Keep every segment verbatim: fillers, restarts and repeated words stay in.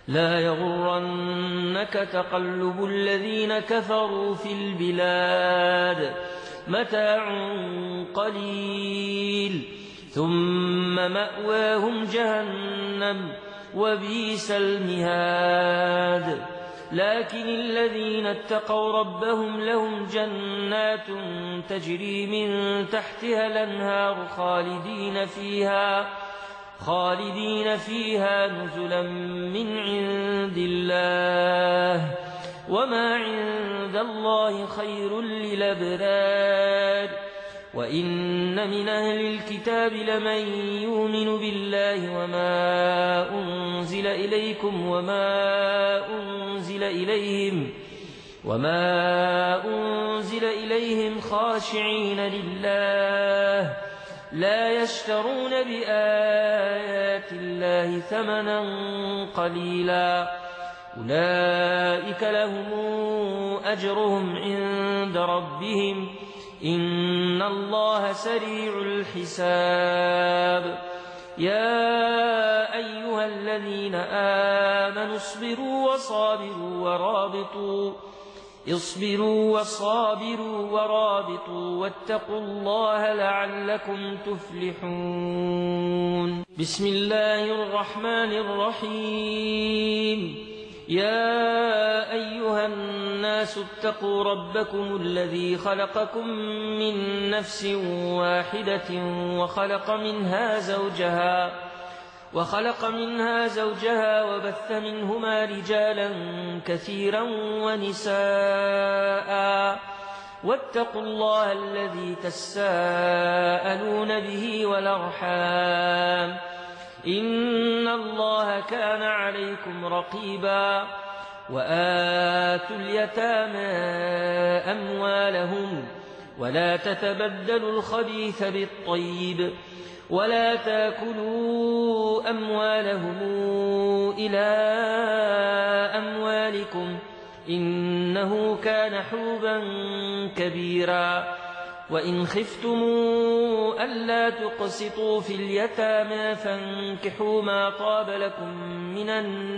لا يغرنك تقلب الذين كفروا في البلاد متاع قليل ثم مأواهم جهنم وبئس المهاد لكن الذين اتقوا ربهم لهم جنات تجري من تحتها الأنهار خالدين فيها خالدين فيها نزلا من عند الله وما عند الله خير للأبرار وإن من أهل الكتاب لمن يؤمن بالله وما أنزل إليكم وما أنزل إليهم وما أنزل إليهم خاشعين لله لا يشترون بآيات الله ثمنا قليلا أولئك لهم أجرهم عند ربهم إن الله سريع الحساب يا أيها الذين آمنوا اصبروا وصابروا ورابطوا اصبروا وصابروا ورابطوا واتقوا الله لعلكم تفلحون بسم الله الرحمن الرحيم يا أيها الناس اتقوا ربكم الذي خلقكم من نفس واحدة وخلق منها زوجها وخلق منها زوجها وبث منهما رجالا كثيرا ونساء واتقوا الله الذي تساءلون به والأرحام إن الله كان عليكم رقيبا وآتوا اليتامى أموالهم ولا تتبدلوا الخبيث بالطيب ولا تاكلوا أموالهم إلى أموالكم إنه كان حوبا كبيرا وإن خفتموا ألا تقسطوا في اليتامى فانكحوا ما طاب لكم من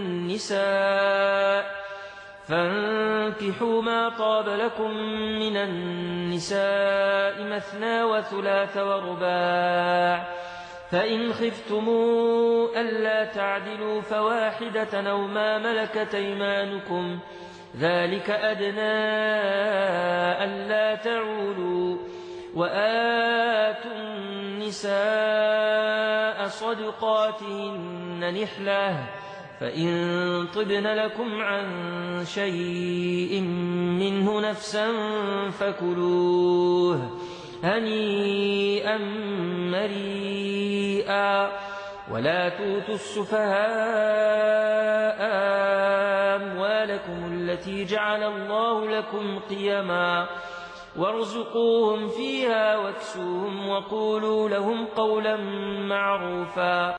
النساء فانكحوا ما طاب لكم من النساء مثنى وثلاث ورباع فإن خفتموا ألا تعدلوا فواحدة أو ما ملكت أيمانكم ذلك أدنى ألا تعولوا وآتوا النساء صدقاتهن نحلة فإن طبن لكم عن شيء منه نفسا فكلوه هنيئا مريئا ولا توتوا السفهاء أموالكم التي جعل الله لكم قيما وارزقوهم فيها واكسوهم وقولوا لهم قولا معروفا